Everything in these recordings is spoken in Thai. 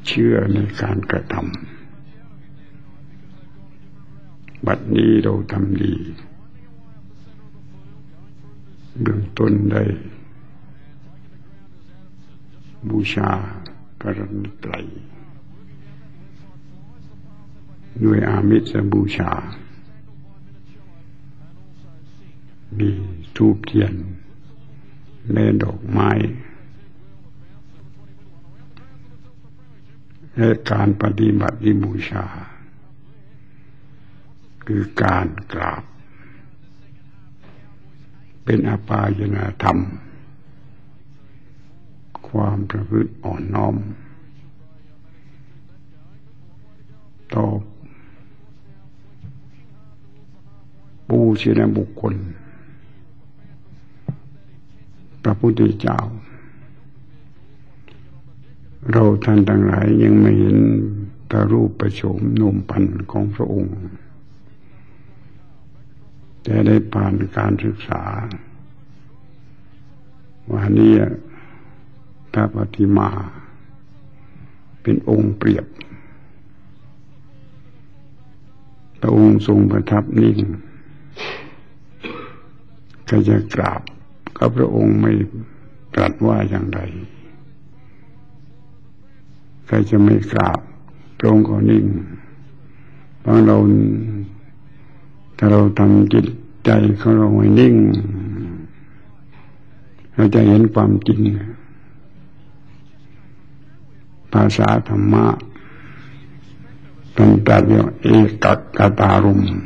เชื่อในการกระทำบัดนี้เราทำดีเบื้องต้นได้บูชาพระรัตนตรัยด้วยอามิสบูชามีธูปเทียนและดอกไม้และการปฏิบัติบูชาคือการกราบเป็นอปายนธรรมความประพฤติอ่อนน้อมต่อปูชนียบุคคลพระพุทธเจ้าเราท่านทั้งหลายยังไม่เห็นพระรูปประโฉมนมพันธ์ของพระองค์แต่ได้ผ่านการศึกษาว่านี่พระปฏิมาเป็นองค์เปรียบพระองค์ทรงประทับนิ่งก็จะกราบก็พระองค์ไม่ตรัสว่าอย่างไรใครจะไม่กราบพระองค์ก็นิ่งเพราะเราถ้าเราทำจิตใจของเราให้นิ่งเราจะเห็นความจริงภาษาธรรมะท่านตรัสว่าเอกคตารมณ์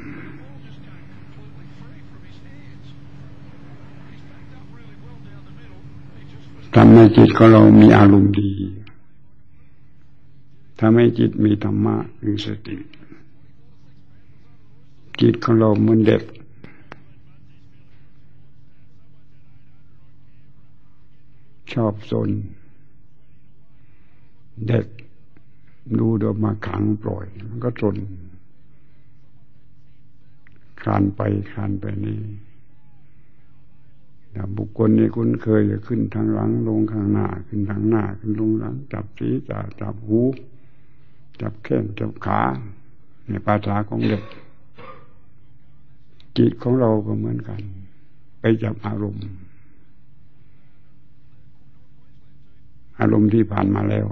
ทำให้จิตของเรามีอารมณ์ดีทำให้จิตมีธรรมะมีสติจิตของเราเหมือนเด็กชอบซนเด็กดูเดี๋ยวมาขังปล่อยมันก็ซนคลานไปนี่แต่บุคคลนี้คุ้นเคยจะขึ้นทางหลังลงข้างหน้าขึ้นทางหน้าขึ้นลงหลังจับศีรษะจับหูจับแข้งจับขาในภาษาของเด็กจิตของเราก็เหมือนกันไปจับอารมณ์ที่ผ่านมาแล้ว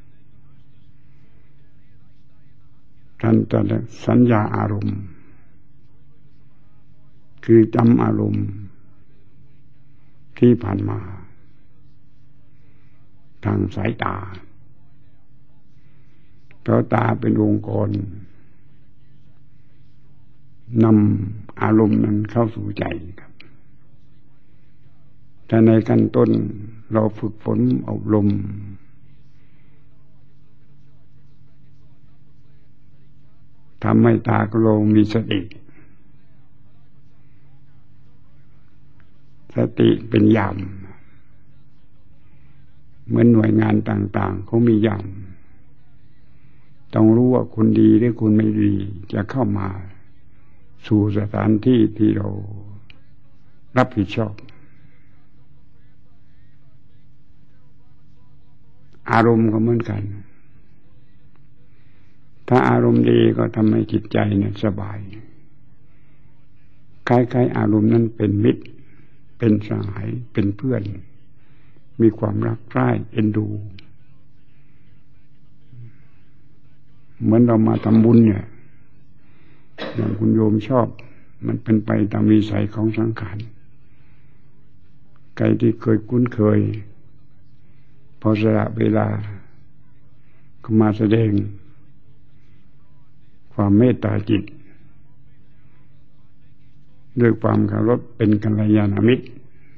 ท่านจะสัญญาอารมณ์คือจำอารมณ์ที่ผ่านมาทางสายตาเพราะตาเป็นองค์กรนำอารมณ์นั้นเข้าสู่ใจครับแต่ในขั้นต้นเราฝึกฝนอบรมทำให้ตาของเรามีสติเป็นยามเหมือนหน่วยงานต่างๆเขามียามต้องรู้ว่าคุณดีหรือคุณไม่ดีจะเข้ามาสู่สถานที่ที่เรารับผิดชอบอารมณ์ก็เหมือนกันถ้าอารมณ์ดีก็ทำให้จิตใจเนี่ยสบายคล้ายๆอารมณ์นั้นเป็นมิตรเป็นสหายเป็นเพื่อนมีความรักใคร่เอ็นดูเหมือนเรามาทำบุญเนี่ยอย่างคุณโยมชอบมันเป็นไปตามวิสัยของสังขารใครที่เคยคุ้นเคยพอสละเวลาก็มาแสดงความเมตตาจิตด้วยความเคารพเป็นกัลยาณมิตร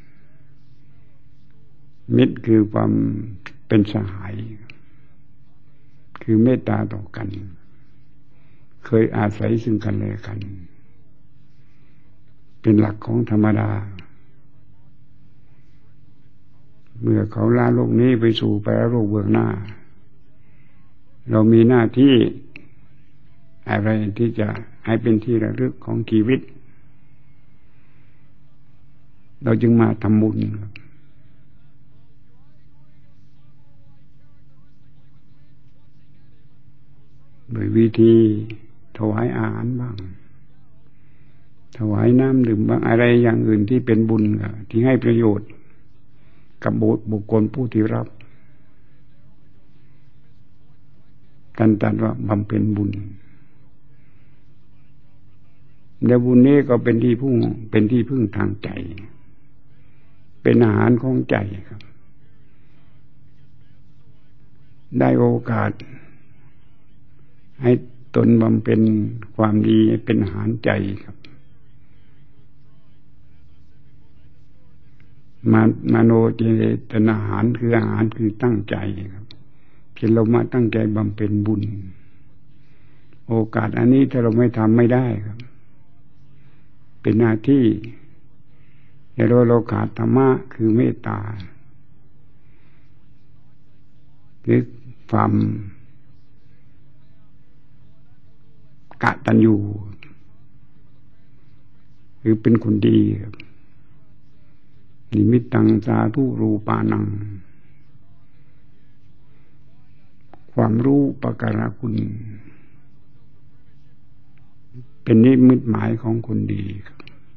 คือความเป็นสหายคือเมตตาต่อกันเคยอาศัยซึ่งกันและกันเป็นหลักของธรรมดาเมื่อเขาลาโลกนี้ไปสู่ปรโลกเบื้องหน้าเรามีหน้าที่อะไรที่จะให้เป็นที่ระลึกของชีวิตเราจึงมาทำบุญโดยวิธีถวายอาหารบ้างถวายน้ำดื่มบ้างอะไรอย่างอื่นที่เป็นบุญที่ให้ประโยชน์กับบุคคลผู้ที่รับกันตรัสว่าบำเพ็ญบุญและบุญนี้ก็เป็นที่พึ่งทางใจเป็นอาหารของใจครับได้โอกาสให้ตนบำเพ็ญความดีเป็นอาหารใจครับมโนเจตนาอาหารคืออาหารคือตั้งใจครับเช่นเรามาตั้งใจบำเพ็ญบุญโอกาสอันนี้ถ้าเราไม่ทำไม่ได้ครับเป็นหน้าที่แต่เราขาดธรรมะคือเมตตาหรือความกตัญญูหรือเป็นคนดีครับนิมิตตังสาธุรูปานังความรู้ปการะคุณเป็นนิมิตหมายของคนดีครับ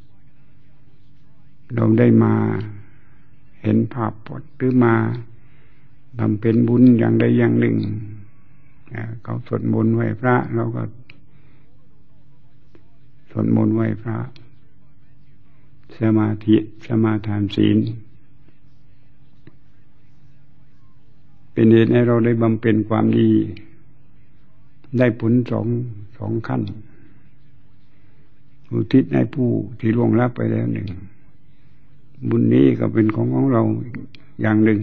เราได้มาเห็นภาพพจน์หรือมาบำเพ็ญบุญอย่างใดอย่างหนึ่งเขาสวดมนต์ไหว้พระเราก็สวดมนต์ไหว้พระสมาธิสมาทานศีลเป็นเหตุให้เราได้บำเพ็ญความดีได้ผลสองขั้นอุทิศให้ผู้ที่ล่วงลับไปแล้วหนึ่งบุญนี้ก็เป็นของเราอย่างหนึ่ง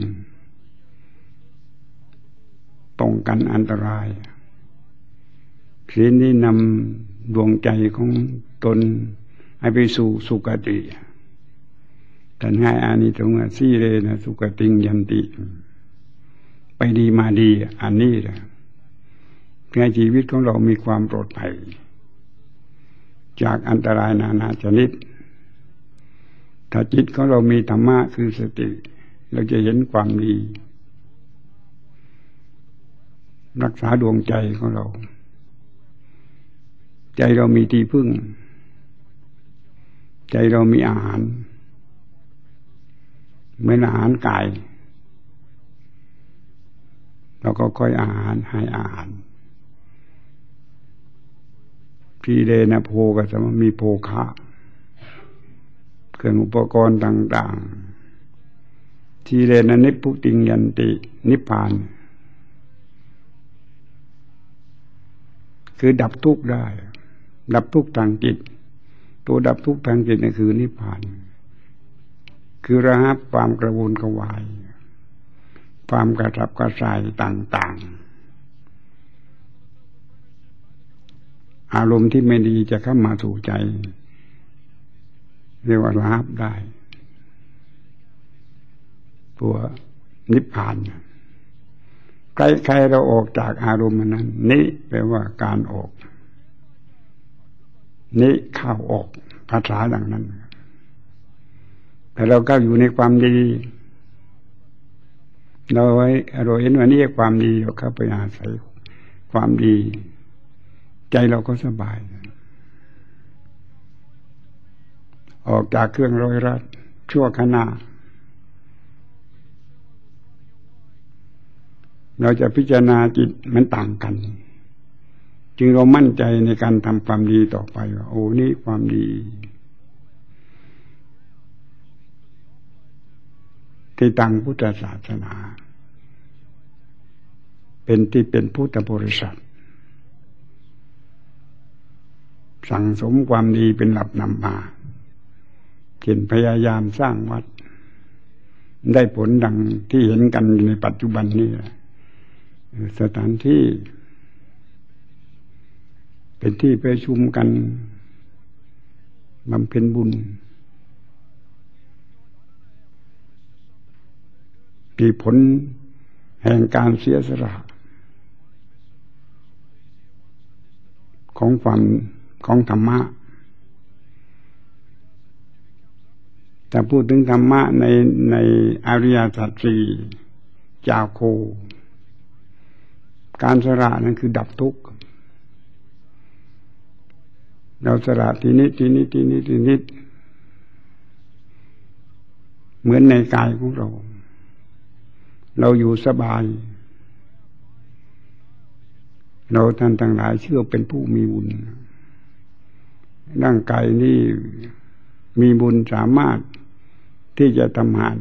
ป้องกันอันตรายศีลนี้นำดวงใจของตนให้ไปสู่สุคติท่านให้อานิสงส์สีเรนะสุคติงยันติไปดีมาดีอันนี้แหละเพื่อชีวิตของเรามีความปลอดภัยจากอันตรายนานาชนิดถ้าจิตของเรามีธรรมะคือสติเราจะเห็นความดีรักษาดวงใจของเราใจเรามีที่พึ่งใจเรามีอาหารเหมือนอาหารกายเราก็ค่อยอาหารให้อาหารพีเรนะโภก็จะมีโภคะเครื่องอุปกรณ์ต่างๆทีเรนะนิพพุติงยันตินิพพานคือดับทุกข์ได้ดับทุกข์ทางจิตตัวดับทุกข์ทางจิตนั่นคือนิพพานคือระงับความกระวนกระวายความกระสับกระส่ายต่างๆอารมณ์ที่ไม่ดีจะเข้ามาสู่ใจเรียกว่าระงับได้ตัวนิพพานใครเราออกจากอารมณ์นั้นนี้แปลว่าการออกนี้เข้าออกภาษาดังนั้นแต่เราก็อยู่ในความดีเราเห็นว่านี่ความดีเราเข้าไปอาศัยความดีใจเราก็สบายออกจากเครื่องร้อยรัดชั่วขณะเราจะพิจารณาจิตมันต่างกันจึงเรามั่นใจในการทำความดีต่อไปว่าโอ้นี่ความดีที่ตั้งพุทธศาสนาเป็นพุทธบริษัทสั่งสมความดีเป็นหลับนำมาเช่นพยายามสร้างวัดได้ผลดังที่เห็นกันในปัจจุบันนี้สถานที่เป็นที่ประชุมกันบำเพ็ญบุญมีผลแห่งการเสียสละของธรรมะแต่พูดถึงธรรมะในอริยสัจสี่จาโคการสละนั้นคือดับทุกข์เราสละทีนิดทีนิดทีนิดทีนิดเหมือนในกายของเราเราอยู่สบายเราท่านทั้งหลายเชื่อเป็นผู้มีบุญร่างกายนี้มีบุญสามารถที่จะทำงาน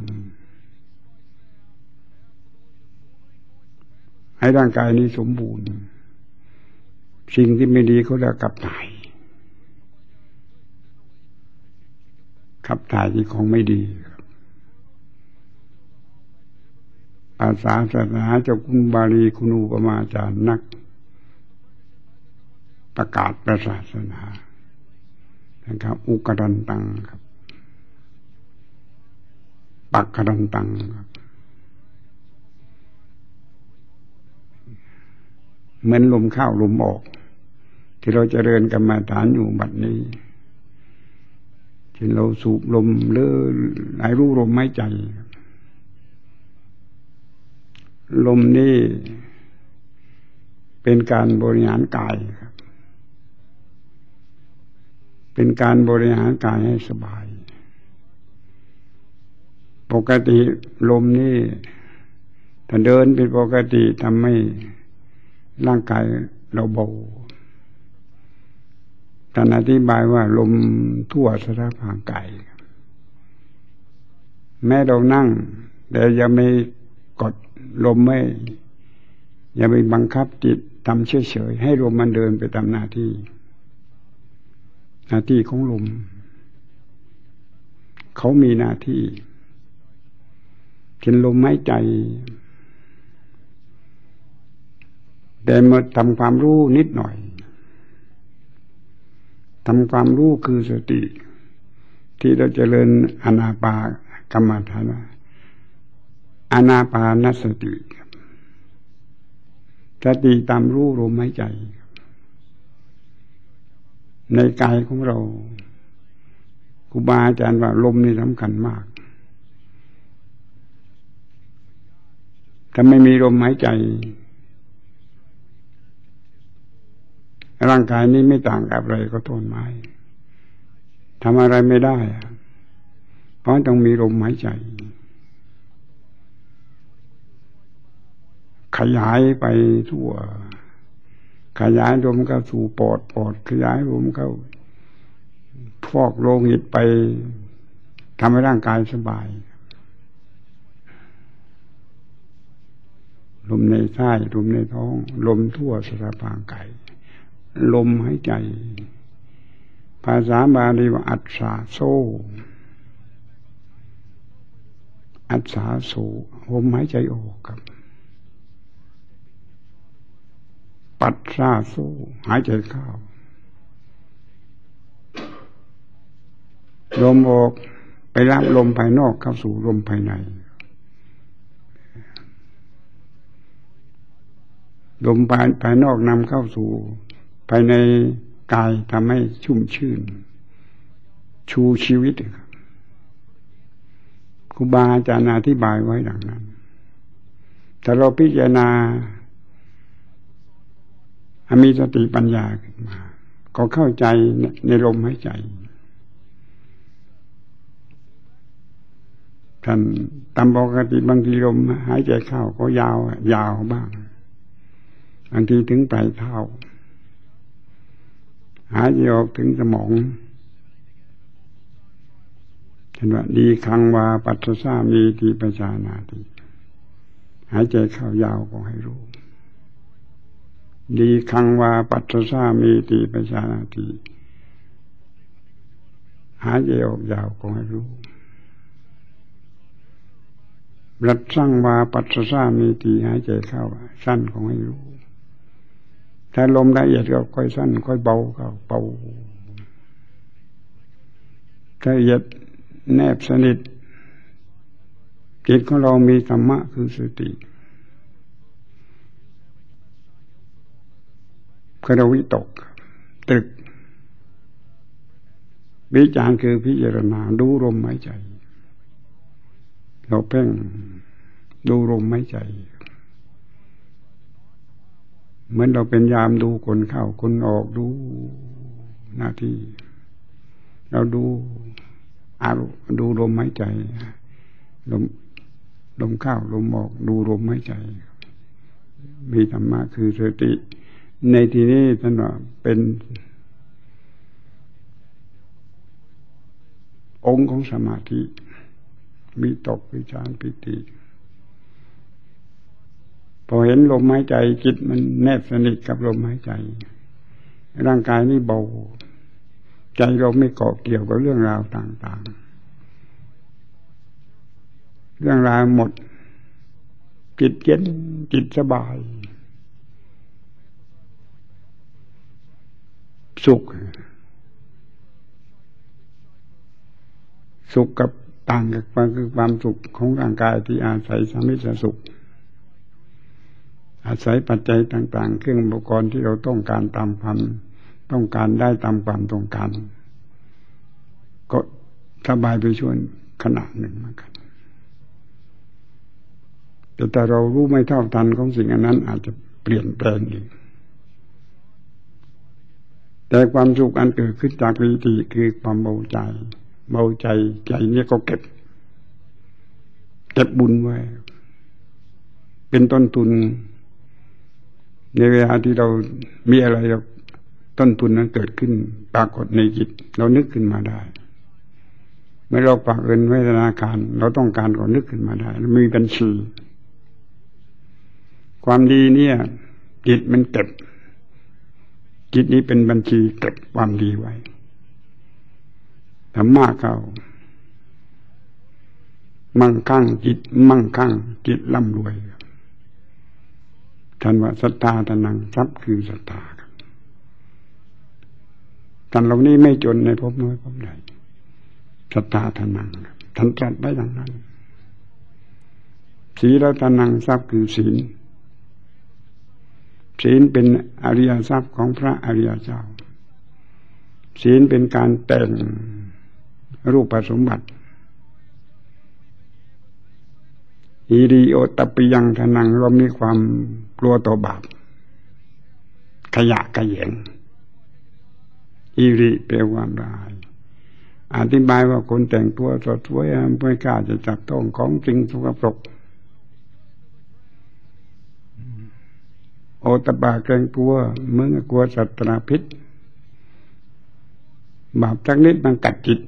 ให้ร่างกายนี้สมบูรณ์สิ่งที่ไม่ดีเขาจะขับถ่ายที่ของไม่ดีภาษาศาสนาเจ้าคุณบาลีคุณอุปมาจารย์นักประกาศศาสนานะครับอุกรันตังครับปักกรันตังครับเหมือนลมเข้าลมออกที่เราจะเริญกรรมฐานอยู่บัดนี้ที่เราสูบลมหรือไหลรู้ลมหายใจลมนี่เป็นการบริหารกายครับเป็นการบริหารกายให้สบายปกติลมนี่ถ้าเดินเป็นปกติทำให้ร่างกายเราเบาท่านอธิบายว่าลมทั่วสารพางกายแม้เรานั่งแต่อย่าไม่กดลมไม่อย่าไปบังคับจิตทำเฉยๆให้ลมมันเดินไปตามหน้าที่ของลมเขามีหน้าที่เช่นลมหายใจแต่มาทำความรู้นิดหน่อยทำความรู้คือสติที่เราจเจริญอานาปานกรรมฐานอานาปานสติสติตามรู้ลมหายใจในกายของเราครูบาอาจารย์ว่าลมนี่สำคัญมากถ้าไม่มีลมหายใจร่างกายนี้ไม่ต่างกับอะไรก็ต้นไม้ทำอะไรไม่ได้เพราะต้องมีลมหายใจขยายไปทั่วขยายลมเข้าสู่ปอดขยายลมเข้าฟอกโลหิตไปทำให้ร่างกายสบายลมในไส้ลมในท้องลมทั่วสารพางกายลมหายใจภาษาบาลีว่าอัศสาโซอัศสาโซลมหายใจออกครับปัสสาโซหายใจเข้าลมออกไปรับลมภายนอกเข้าสู่ลมภายในลมภายนอกนำเข้าสู่ภายในกายทำให้ชุ่มชื่นชูชีวิตครับครูบาอาจารย์อธิบายไว้ดังนั้นถ้าเราพิจารณามีสติปัญญาขึ้นมาก็เข้าใจในลมหายใจท่านตามปกติบางทีลมหายใจเข้าก็ยาวบ้างบางทีถึงปลายเท้าหายใจออกถึงสมองเห็นว่าดีคังวาปัสสามีติปชานาติหายใจเข้ายาวก็ให้รู้ดีคังวาปัสสามีติปชานาติหายใจออกยาวก็ให้รู้รัดสั่งวาปัสสามีติหายใจเข้าสั้นก็ให้รู้ถ้าลมละเอียดก็ค่อยสั้นค่อยเบาก็เบาถ้าละเอียดแนบสนิทจิตของเรามีธรรมะคือสติคือเราวิตกตรึกวิจารคือพิจารณาดูลมหายใจเราเพ่งดูลมหายใจเหมือนเราเป็นยามดูคนเข้าคนออกดูหน้าที่เราดูดูลมหายใจลมเข้าลมออกดูลมหายใจมีธรรมะคือสติในที่นี้ท่านว่าเป็นองค์ของสมาธิมีตกวิจารปิติพอเห็นลมหายใจจิตมันแนบสนิทกับลมหายใจร่างกายนี่เบาใจเราไม่เกาะเกี่ยวกับเรื่องราวต่างๆเรื่องราวหมดจิตเย็นจิตสบายสุขกับต่างกับความสุขของร่างกายที่อาศัยสามิสสุขอาศัยปัจจัยต่างๆเครื่องอุปกรณ์ที่เราต้องการตามความต้องการได้ตามความต้องการก็สบายไปช่วงขณะหนึ่งเหมือนกันแต่เรารู้ไม่เท่าทันของสิ่งอันนั้นอาจจะเปลี่ยนแปลงอีกแต่ความสุขอันเกิดขึ้นจากปีติคือความเบาใจใจนี้ก็เก็บบุญไว้เป็นต้นทุนในเวลาที่เรามีอะไรต้นทุนนั้นเกิดขึ้นปรากฏในจิตเรานึกขึ้นมาได้เมื่อเราฝากเงินไว้ธนาคารเราต้องการก็นึกขึ้นมาได้มีบัญชีความดีเนี่ยจิตมันเก็บจิตนี้เป็นบัญชีเก็บความดีไว้ถ้ามากเข้ามั่งคั่งจิตร่ำรวยท่านว่าศรัทธาทานังทรัพย์คือศรัทธาครับท่านเหล่านี้ไม่จนในภพน้อยภพใหญ่ศรัทธาทานังท่านตรัสไว้อย่างนั้นศีลทานังทรัพย์คือศีลเป็นอริยทรัพย์ของพระอริยเจ้าศีลเป็นการแต่งรูปสมบัติหิริโอตปปิยังทานังเรามีความกลัวต่อบาปขยะขยงหิริแปลว่าร้ายอธิบายว่าคนแต่งตัวสดสวยไม่กล้าจะจับต้องของจริงสกปรกโอตปะเกรงกลัวเมื่อกลัวสัตว์พิษบาปสักนิดมันกัดจิต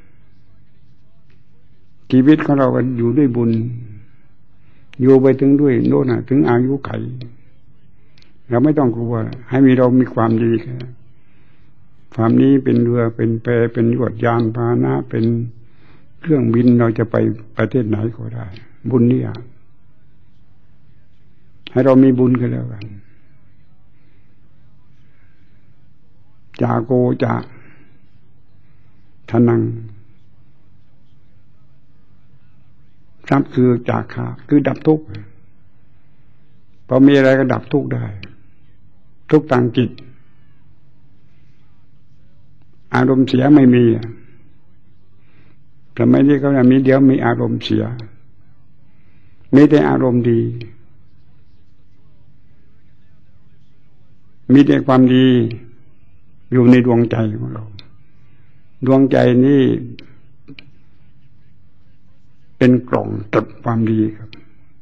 ชีวิตของเราก็อยู่ด้วยบุญอยู่ไปถึงด้วยโน่นถึงอายุไขเราไม่ต้องกลัวให้เรามีความดีแค่ความนี้เป็นเรือเป็นแพเป็นยวดยานพาหนะเป็นเครื่องบินเราจะไปประเทศไหนก็ได้บุญนี่ให้เรามีบุญกันแล้วกันจาโกจะทนังทรัพย์คือจากขาคือดับทุกข์พอมีอะไรก็ดับทุกข์ได้ทุกข์ทางจิตอารมณ์เสียไม่มีสมัยนี้เขามีเดี๋ยวมีอารมณ์เสียมีแต่อารมณ์ดีมีแต่ความดีอยู่ในดวงใจของเราดวงใจนี่เป็นกล่องเก็บความดีครับ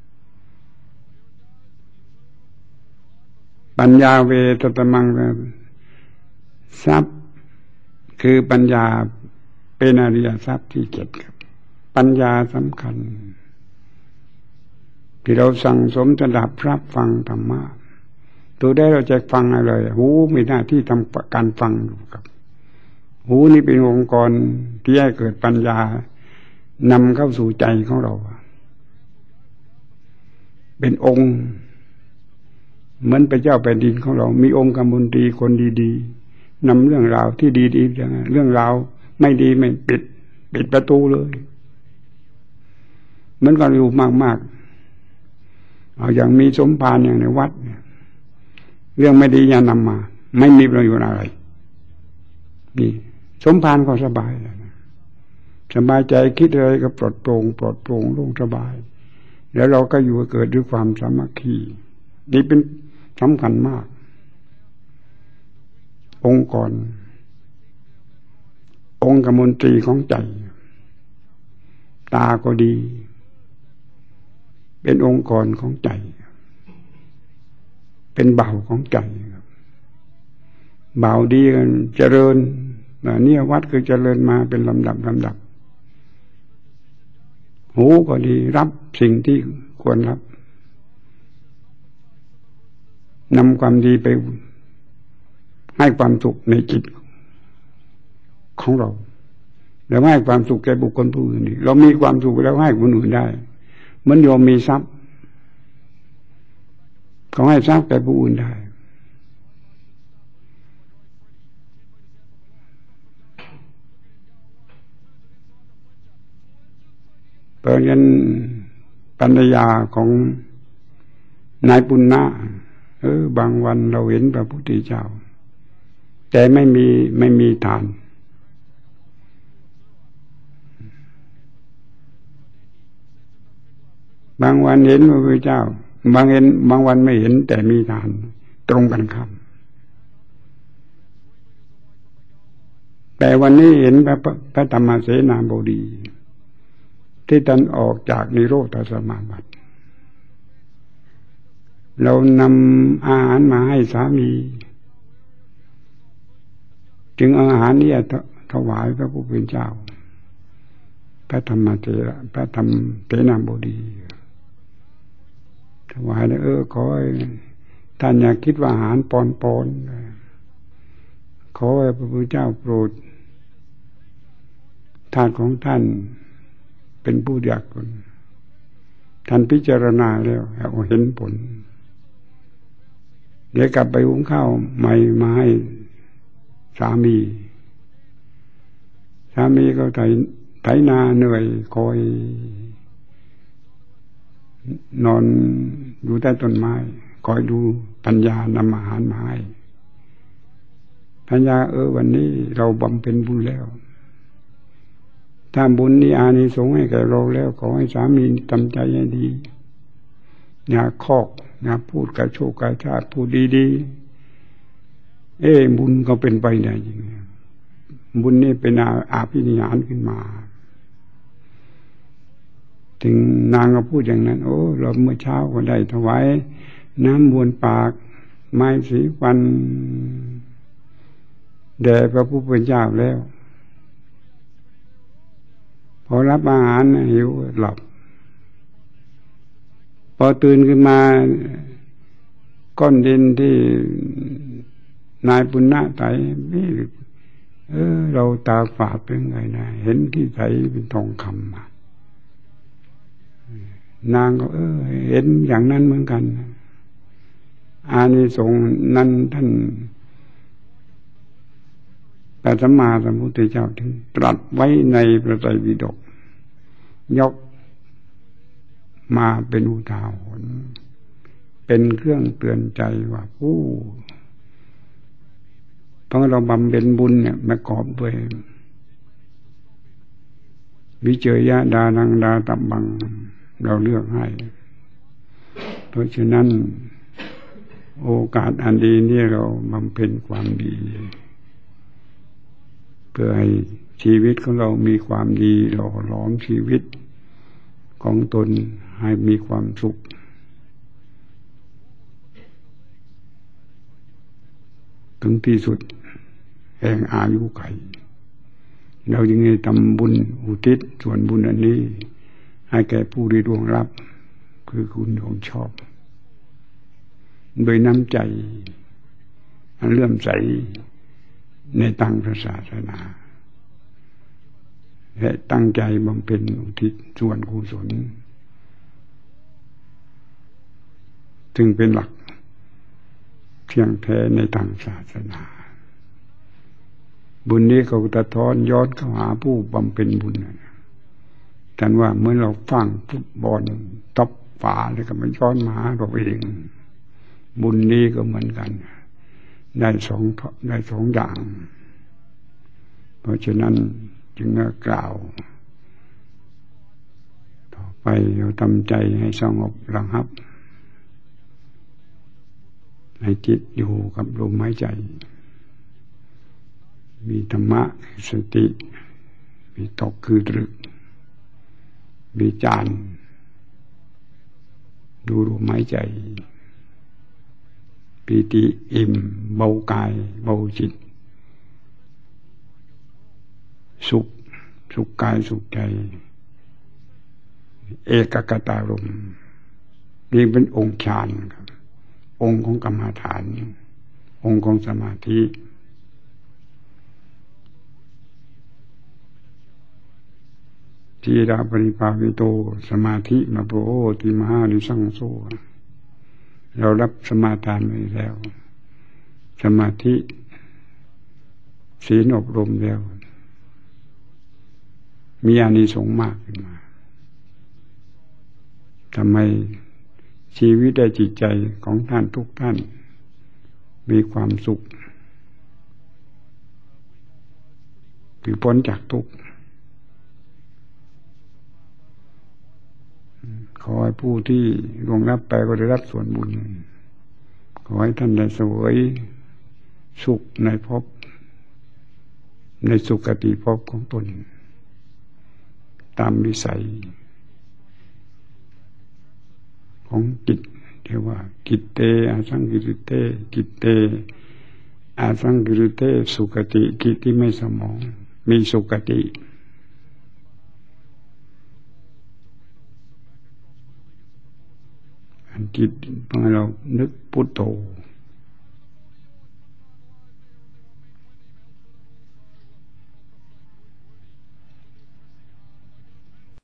ปัญญาเวทตมังทรัพย์คือปัญญาเป็นอริยทรัพย์ที่7ครับปัญญาสำคัญที่เราสั่งสมสดับรับฟังธรรมะตัวได้เราจะฟังอะไรหูมีหน้าที่ทำการฟังอยู่ครับหูนี่เป็นองค์กรที่ให้เกิดปัญญานำเข้าสู่ใจของเราเป็นองค์เหมือนพระเจ้าแผ่นดินของเรามีองค์กำมลตรีคนดีๆนำเรื่องราวที่ดีๆอย่างเรื่องราวไม่ดีไม่ปิดประตูเลยเหมือนกันอยู่มากๆเอาอย่างมีสมภารอย่างในวัดเรื่องไม่ดีอย่านำมาไม่มีประโยชน์อะไรนี่สมภารก็สบายสบายใจคิดอะไรก็ปลอดโปร่งโล่งสบายแล้วเราก็อยู่เกิดด้วยความสามัคคีนี่เป็นสำคัญมากองค์กรองคมนตรีของใจตาก็ดีเป็นองค์กรของใจเป็นเบาของใจเบาดีกันเจริญเนี่ยวัดคือเจริญมาเป็นลำดับหูก็ดีรับสิ่งที่ควรรับนำความดีไปให้ความสุขในจิตของเราแล้วให้ความสุขแก่บุคคลผู้อื่นเรามีความสุขแล้วให้คนอื่นได้เหมือนโยมมีทรัพย์เขาให้ทรัพย์แก่ผู้อื่นได้เพราะงั้นปัญญาของนายปุณณะบางวันเราเห็นพระพุทธเจ้าแต่ไม่มีทานบางวันเห็นพระพุทธเจ้าบางวันไม่เห็นแต่มีทานตรงกันข้ามแต่วันนี้เห็นพระธรรมเสนาบดีที่ท่านออกจากนิโรธสมาบัติเรานำอาหารมาให้สามีจึงอาหารนี้ถวายพระผู้เป็นเจ้าพระธรรมเสนาบดีถวายแล้วขอให้ท่านอย่าคิดว่าอาหารปอนขอให้พระพุทธเจ้าโปรดทานของท่านเป็นผู้ยากจนท่านพิจารณาแล้วเห็นผลเดี๋ยวกลับไปหุงข้าวใหม่มาให้สามีก็ไถนาเหนื่อยคอยนอนอยู่ใต้ต้นไม้คอยดูปัญญานำอาหารมาให้ปัญญาวันนี้เราบำเพ็ญบุญแล้วถ้าบุญนี้อานิสงส์ให้แก่เราแล้วขอให้สามีทำใจให้ดีอย่าคอกอย่าพูดกระโชกกระชากพูดดีๆบุญก็เป็นไปได้จริงบุญนี่เป็นอาภินิหารขึ้นมาถึงนางก็พูดอย่างนั้นเราเมื่อเช้าก็ได้ถวายน้ำบวนปากไม้สีฟันแด่พระผู้เป็นเจ้าแล้วพอรับอาหารหิวหลับพอตื่นขึ้นมาก้อนดินที่นายปุณณะไถเราตาฝาดเป็นไงนะเห็นที่ไถเป็นทองคำนางก็เห็นอย่างนั้นเหมือนกันอานิสงส์นั้นท่านพระสัมมาสัมพุทธเจ้าถึงตรัสไว้ในพระไตรปิฎกยกมาเป็นอุทาหรณ์เป็นเครื่องเตือนใจว่าเพราะเราบำเพ็ญบุญเนี่ยประกอบด้วยวิเจยะดานังดาตับบังเราเลือกให้เพราะฉะนั้นโอกาสอันดีนี่เราบำเพ็ญความดีเพื่อให้ชีวิตของเรามีความดีหล่อหลอมชีวิตของตนให้มีความสุขถึงที่สุดแห่งอายุไขเราจึงให้ทำบุญอุทิศส่วนบุญอันนี้ให้แก่ผู้ที่ร่วงรับคือคุณของชอบโดยน้ำใจอันเลื่อมใสในทางพระศาสนาและตั้งใจบำเพ็ญอุทิศส่วนกุศลจึงเป็นหลักเที่ยงแท้ในทางศาสนาบุญนี้เขาตะท้อนย้อนเข้าหาผู้บำเพ็ญบุญท่านว่าเมื่อเราฟังฟุตบอลตบฝาแล้วก็มันย้อนมาเราเองบุญนี้ก็เหมือนกันได้สองอย่างเพราะฉะนั้นจึงกล่าวต่อไปเราทำใจให้สงบระงับให้จิตอยู่กับลมหายใจมีธรรมะสติวิตกคือตรึกวิจารณ์ดูลมหายใจปีติอิ่มเบากายเบาจิตสุขกายสุขใจเอกคตารมณ์นี่เป็นองค์ฌานครับองค์ของกรรมฐานองค์ของสมาธิทีราปริภาวิโตสมาธิมาโพติมหานิสังโสเรารับสมาทานไว้แล้วสมาธิศีลอบรมแล้วมีอานิสงส์มากขึ้นมาทำไมชีวิตและจิตใจของท่านทุกท่านมีความสุขคือพ้นจากทุกข์ขอให้ผู้ที่ล่วงลับไปก็ได้รับส่วนบุญขอให้ท่านได้เสวยสุขในภพในสุคติภพของตนตามวิสัยของจิตเรียกว่ากิตเตอาสังกิริเตกิตเตอาสังกิริเตสุคติกิตที่ไม่สมองมีสุคติจิตเมื่อเรานึกพุทโธ